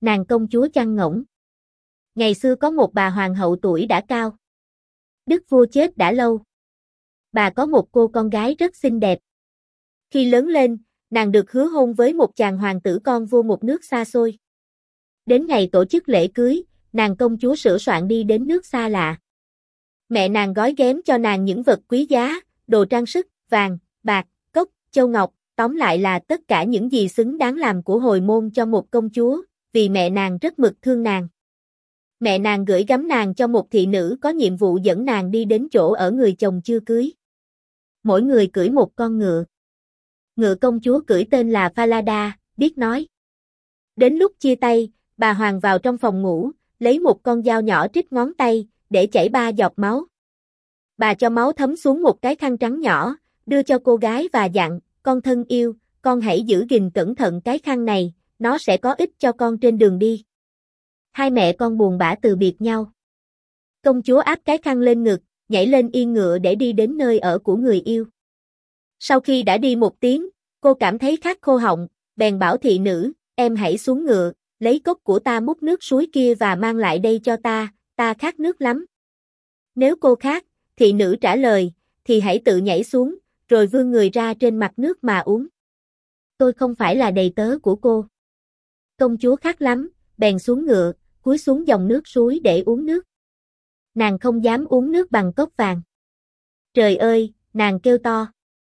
Nàng công chúa chăn ngỗng. Ngày xưa có một bà hoàng hậu tuổi đã cao. Đức vua chết đã lâu. Bà có một cô con gái rất xinh đẹp. Khi lớn lên, nàng được hứa hôn với một chàng hoàng tử con vua một nước xa xôi. Đến ngày tổ chức lễ cưới, nàng công chúa sửa soạn đi đến nước xa lạ. Mẹ nàng gói ghém cho nàng những vật quý giá, đồ trang sức, vàng, bạc, cốc, châu ngọc, tóm lại là tất cả những gì xứng đáng làm của hồi môn cho một công chúa, vì mẹ nàng rất mực thương nàng. Mẹ nàng gửi gắm nàng cho một thị nữ có nhiệm vụ dẫn nàng đi đến chỗ ở người chồng chưa cưới. Mỗi người cưỡi một con ngựa. Ngựa công chúa cưỡi tên là Falada, biết nói. Đến lúc chia tay, bà hoàng vào trong phòng ngủ, lấy một con dao nhỏ trích ngón tay, để chảy 3 giọt máu. Bà cho máu thấm xuống một cái khăn trắng nhỏ, đưa cho cô gái và dặn, con thân yêu, con hãy giữ gìn cẩn thận cái khăn này, nó sẽ có ích cho con trên đường đi. Hai mẹ con buồn bã từ biệt nhau. Công chúa áp cái khăn lên ngực, nhảy lên yên ngựa để đi đến nơi ở của người yêu. Sau khi đã đi một tiếng, cô cảm thấy khát khô họng, bèn bảo thị nữ, em hãy xuống ngựa, lấy cốc của ta múc nước suối kia và mang lại đây cho ta khát nước lắm. Nếu cô khát, thị nữ trả lời, thì hãy tự nhảy xuống, rồi vươn người ra trên mặt nước mà uống. Tôi không phải là đầy tớ của cô. Công chúa khát lắm, bèn xuống ngựa, cúi xuống dòng nước suối để uống nước. Nàng không dám uống nước bằng cốc vàng. Trời ơi, nàng kêu to.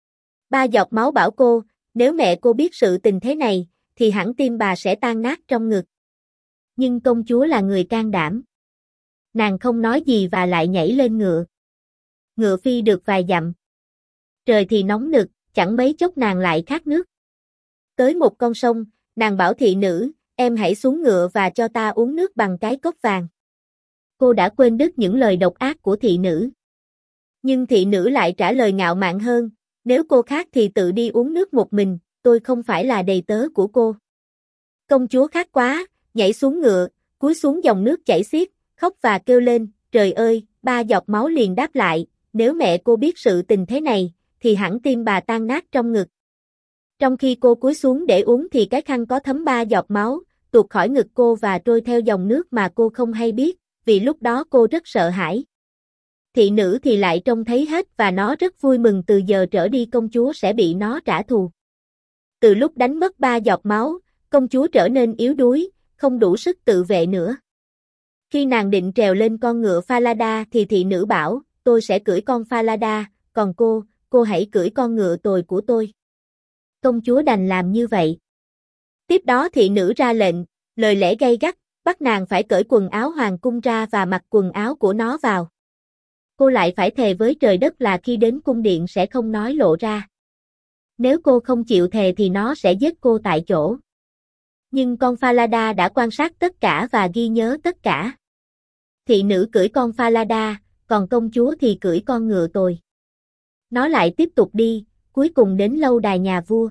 3 giọt máu bảo cô, nếu mẹ cô biết sự tình thế này, thì hẳn tim bà sẽ tan nát trong ngực. Nhưng công chúa là người can đảm. Nàng không nói gì và lại nhảy lên ngựa. Ngựa phi được vài dặm. Trời thì nóng nực, chẳng mấy chốc nàng lại khát nước. Tới một con sông, nàng bảo thị nữ, em hãy xuống ngựa và cho ta uống nước bằng cái cốc vàng. Cô đã quên đứt những lời độc ác của thị nữ. Nhưng thị nữ lại trả lời ngạo mạn hơn, nếu cô khát thì tự đi uống nước một mình, tôi không phải là đầy tớ của cô. Công chúa khát quá, nhảy xuống ngựa, cúi xuống dòng nước chảy xiết, khóc và kêu lên, trời ơi, 3 giọt máu liền đáp lại, nếu mẹ cô biết sự tình thế này, thì hẳn tim bà tan nát trong ngực. Trong khi cô cúi xuống để uống thì cái khăn có thấm 3 giọt máu, tuột khỏi ngực cô và trôi theo dòng nước mà cô không hay biết, vì lúc đó cô rất sợ hãi. Thị nữ thì lại trông thấy hết và nó rất vui mừng, từ giờ trở đi công chúa sẽ bị nó trả thù. Từ lúc đánh mất 3 giọt máu, công chúa trở nên yếu đuối, không đủ sức tự vệ nữa. Khi nàng định trèo lên con ngựa Falada thì thị nữ bảo, tôi sẽ cưỡi con Falada, còn cô hãy cưỡi con ngựa tồi của tôi. Công chúa đành làm như vậy. Tiếp đó thị nữ ra lệnh, lời lẽ gay gắt, bắt nàng phải cởi quần áo hoàng cung ra và mặc quần áo của nó vào. Cô lại phải thề với trời đất là khi đến cung điện sẽ không nói lộ ra. Nếu cô không chịu thề thì nó sẽ giết cô tại chỗ. Nhưng con Falada đã quan sát tất cả và ghi nhớ tất cả. Thị nữ cưỡi con Falada, còn công chúa thì cưỡi con ngựa tồi. Nó lại tiếp tục đi, cuối cùng đến lâu đài nhà vua.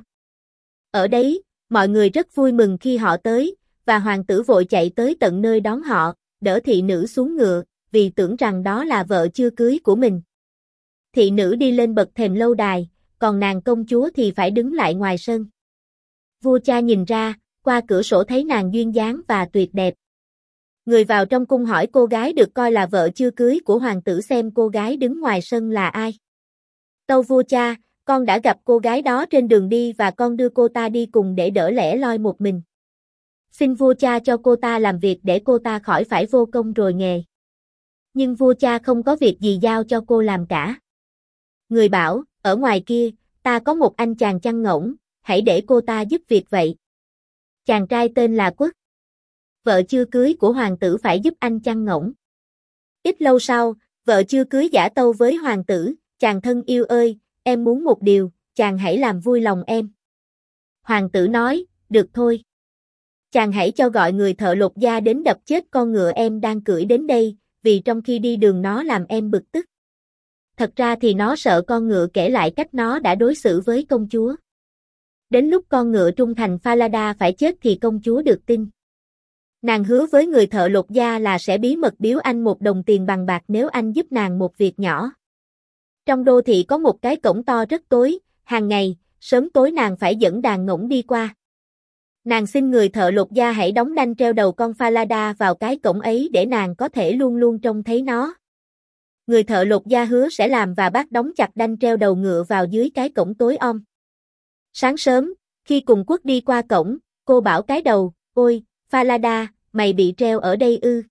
Ở đấy, mọi người rất vui mừng khi họ tới, và hoàng tử vội chạy tới tận nơi đón họ, đỡ thị nữ xuống ngựa, vì tưởng rằng đó là vợ chưa cưới của mình. Thị nữ đi lên bậc thềm lâu đài, còn nàng công chúa thì phải đứng lại ngoài sân. Vua cha nhìn ra, qua cửa sổ thấy nàng duyên dáng và tuyệt đẹp. Người vào trong cung hỏi cô gái được coi là vợ chưa cưới của hoàng tử xem cô gái đứng ngoài sân là ai. Tâu vua cha, con đã gặp cô gái đó trên đường đi và con đưa cô ta đi cùng để đỡ lẻ loi một mình. Xin vua cha cho cô ta làm việc để cô ta khỏi phải vô công rồi nghề. Nhưng vua cha không có việc gì giao cho cô làm cả. Người bảo, ở ngoài kia, ta có một anh chàng chăn ngỗng, hãy để cô ta giúp việc vậy. Chàng trai tên là Quốc. Vợ chưa cưới của hoàng tử phải giúp anh chăn ngỗng. Ít lâu sau, vợ chưa cưới giả tâu với hoàng tử, chàng thân yêu ơi, em muốn một điều, chàng hãy làm vui lòng em. Hoàng tử nói, được thôi. Chàng hãy cho gọi người thợ lột da đến đập chết con ngựa em đang cưỡi đến đây, vì trong khi đi đường nó làm em bực tức. Thật ra thì nó sợ con ngựa kể lại cách nó đã đối xử với công chúa. Đến lúc con ngựa trung thành Falada phải chết thì công chúa được tin. Nàng hứa với người thợ lột da là sẽ bí mật biếu anh 1 đồng tiền bằng bạc nếu anh giúp nàng một việc nhỏ. Trong đô thị có một cái cổng to rất tối, hàng ngày, sớm tối nàng phải dẫn đàn ngỗng đi qua. Nàng xin người thợ lột da hãy đóng đanh treo đầu con Falada vào cái cổng ấy để nàng có thể luôn luôn trông thấy nó. Người thợ lột da hứa sẽ làm và bác đóng chặt đanh treo đầu ngựa vào dưới cái cổng tối om. Sáng sớm, khi cùng Quốc đi qua cổng, cô bảo cái đầu, ôi, Falada, mày bị treo ở đây ư?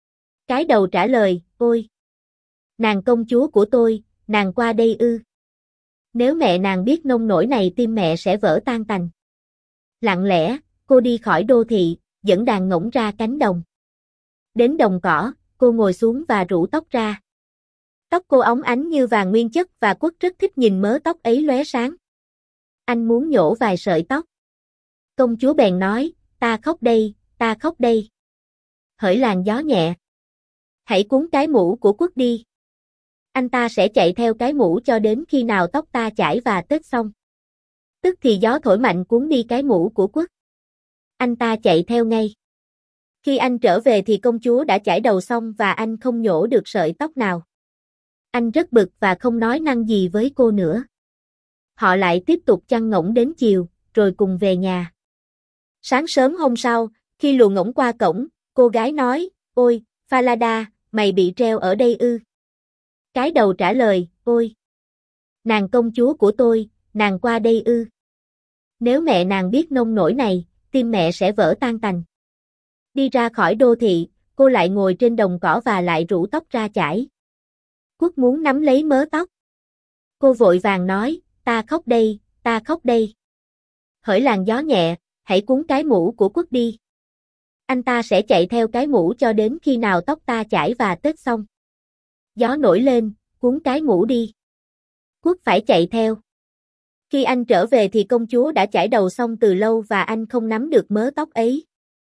Cái đầu trả lời, ôi, nàng công chúa của tôi, nàng qua đây ư? Nếu mẹ nàng biết nông nổi này tim mẹ sẽ vỡ tan tành. Lặng lẽ, cô đi khỏi đô thị, dẫn đàn ngỗng ra cánh đồng. Đến đồng cỏ, cô ngồi xuống và rủ tóc ra. Tóc cô óng ánh như vàng nguyên chất và Quốc rất thích nhìn mớ tóc ấy lóe sáng. Anh muốn nhổ vài sợi tóc. Công chúa bèn nói, ta khóc đây, ta khóc đây. Hỡi làn gió nhẹ. Hãy cuốn cái mũ của Quốc đi. Anh ta sẽ chạy theo cái mũ cho đến khi nào tóc ta chải và tết xong. Tức thì gió thổi mạnh cuốn đi cái mũ của Quốc. Anh ta chạy theo ngay. Khi anh trở về thì công chúa đã chải đầu xong và anh không nhổ được sợi tóc nào. Anh rất bực và không nói năng gì với cô nữa. Họ lại tiếp tục chăn ngỗng đến chiều, rồi cùng về nhà. Sáng sớm hôm sau, khi lùa ngỗng qua cổng, cô gái nói, ôi, Falada, mày bị treo ở đây ư? Cái đầu trả lời, ôi, nàng công chúa của tôi, nàng qua đây ư? Nếu mẹ nàng biết nông nổi này, tim mẹ sẽ vỡ tan tành. Đi ra khỏi đô thị, cô lại ngồi trên đồng cỏ và lại rủ tóc ra chải. Quốc muốn nắm lấy mớ tóc. Cô vội vàng nói, ta khóc đây, ta khóc đây. Hỡi làn gió nhẹ, hãy cuốn cái mũ của Quốc đi. Anh ta sẽ chạy theo cái mũ cho đến khi nào tóc ta chải và tết xong. Gió nổi lên, cuốn cái mũ đi. Quốc phải chạy theo. Khi anh trở về thì công chúa đã chải đầu xong từ lâu và anh không nắm được mớ tóc ấy.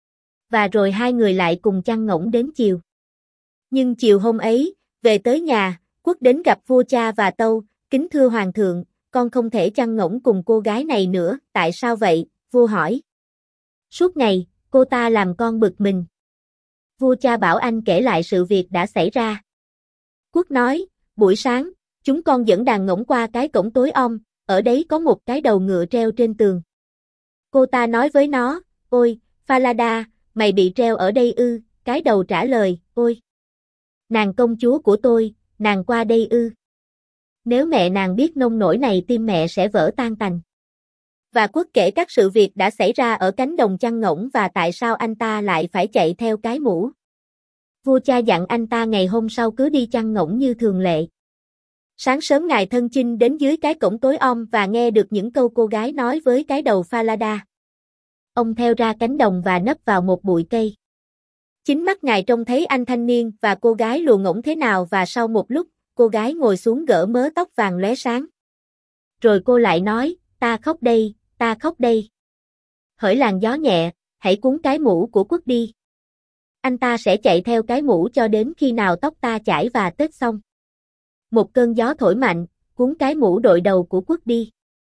Và rồi hai người lại cùng chăn ngỗng đến chiều. Nhưng chiều hôm ấy, về tới nhà, Quốc đến gặp vua cha và tâu, kính thưa hoàng thượng, con không thể chăn ngỗng cùng cô gái này nữa, tại sao vậy? Vua hỏi. Suốt ngày, cô ta làm con bực mình. Vua cha bảo anh kể lại sự việc đã xảy ra. Quốc nói, buổi sáng, chúng con dẫn đàn ngỗng qua cái cổng tối om, ở đấy có một cái đầu ngựa treo trên tường. Cô ta nói với nó, ôi, Falada, mày bị treo ở đây ư? Cái đầu trả lời, ôi, nàng công chúa của tôi, nàng qua đây ư? Nếu mẹ nàng biết nông nổi này tim mẹ sẽ vỡ tan tành. Và Quốc kể các sự việc đã xảy ra ở cánh đồng chăn ngỗng và tại sao anh ta lại phải chạy theo cái mũ. Vua cha dặn anh ta ngày hôm sau cứ đi chăn ngỗng như thường lệ. Sáng sớm ngài thân chinh đến dưới cái cổng tối om và nghe được những câu cô gái nói với cái đầu Falada. Ông theo ra cánh đồng và nấp vào một bụi cây. Chính mắt ngài trông thấy anh thanh niên và cô gái lùa ngỗng thế nào và sau một lúc, cô gái ngồi xuống gỡ mớ tóc vàng lóe sáng. Rồi cô lại nói, ta khóc đây, ta khóc đây. Hỡi làn gió nhẹ, hãy cuốn cái mũ của Quốc đi. Anh ta sẽ chạy theo cái mũ cho đến khi nào tóc ta chải và tết xong. Một cơn gió thổi mạnh, cuốn cái mũ đội đầu của Quốc đi.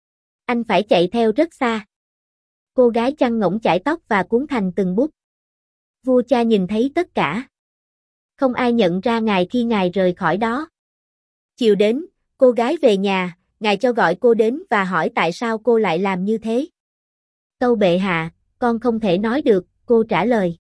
Anh phải chạy theo rất xa. Cô gái chăn ngỗng chải tóc và cuốn thành từng bút. Vua cha nhìn thấy tất cả. Không ai nhận ra ngài khi ngài rời khỏi đó. Chiều đến, cô gái về nhà, ngài cho gọi cô đến và hỏi tại sao cô lại làm như thế. Tâu bệ hạ, con không thể nói được, cô trả lời.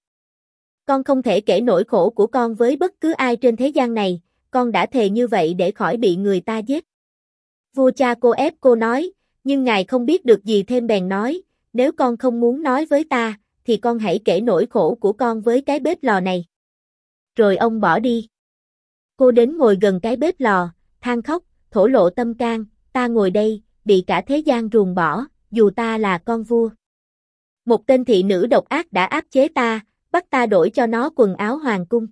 Con không thể kể nỗi khổ của con với bất cứ ai trên thế gian này, con đã thề như vậy để khỏi bị người ta giết. Vua cha cô ép cô nói, nhưng ngài không biết được gì thêm bèn nói, nếu con không muốn nói với ta, thì con hãy kể nỗi khổ của con với cái bếp lò này. Rồi ông bỏ đi. Cô đến ngồi gần cái bếp lò, than khóc, thổ lộ tâm can, ta ngồi đây, bị cả thế gian ruồng bỏ, dù ta là con vua. Một tên thị nữ độc ác đã áp chế ta, bắt ta đổi cho nó quần áo hoàng cung.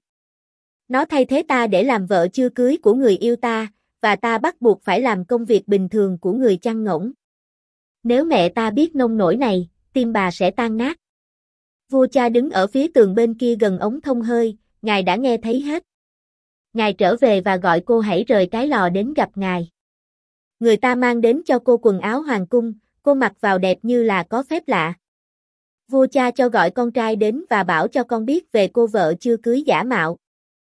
Nó thay thế ta để làm vợ chưa cưới của người yêu ta, và ta bắt buộc phải làm công việc bình thường của người chăn ngỗng. Nếu mẹ ta biết nông nổi này, tim bà sẽ tan nát. Vua cha đứng ở phía tường bên kia gần ống thông hơi, ngài đã nghe thấy hết. Ngài trở về và gọi cô hãy rời cái lò đến gặp ngài. Người ta mang đến cho cô quần áo hoàng cung, cô mặc vào đẹp như là có phép lạ. Vua cha cho gọi con trai đến và bảo cho con biết về cô vợ chưa cưới giả mạo.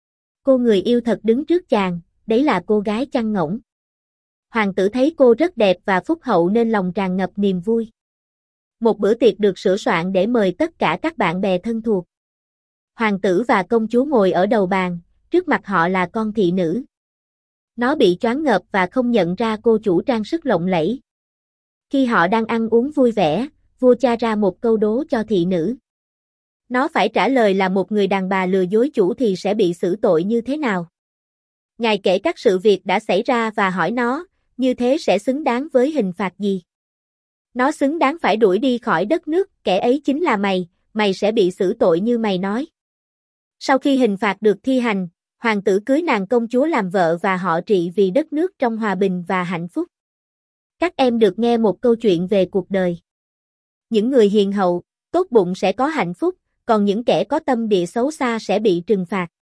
Cô người yêu thật đứng trước chàng, đấy là cô gái chăn ngỗng. Hoàng tử thấy cô rất đẹp và phúc hậu nên lòng tràn ngập niềm vui. Một bữa tiệc được sửa soạn để mời tất cả các bạn bè thân thuộc. Hoàng tử và công chúa ngồi ở đầu bàn, trước mặt họ là con thị nữ. Nó bị choáng ngợp và không nhận ra cô chủ trang sức lộng lẫy. Khi họ đang ăn uống vui vẻ, vua cha ra một câu đố cho thị nữ. Nó phải trả lời là một người đàn bà lừa dối chủ thì sẽ bị xử tội như thế nào. Ngài kể các sự việc đã xảy ra và hỏi nó, như thế sẽ xứng đáng với hình phạt gì? Nó xứng đáng phải đuổi đi khỏi đất nước, kẻ ấy chính là mày, mày sẽ bị xử tội như mày nói. Sau khi hình phạt được thi hành, hoàng tử cưới nàng công chúa làm vợ và họ trị vì đất nước trong hòa bình và hạnh phúc. Các em được nghe một câu chuyện về cuộc đời. Những người hiền hậu, tốt bụng sẽ có hạnh phúc, còn những kẻ có tâm địa xấu xa sẽ bị trừng phạt.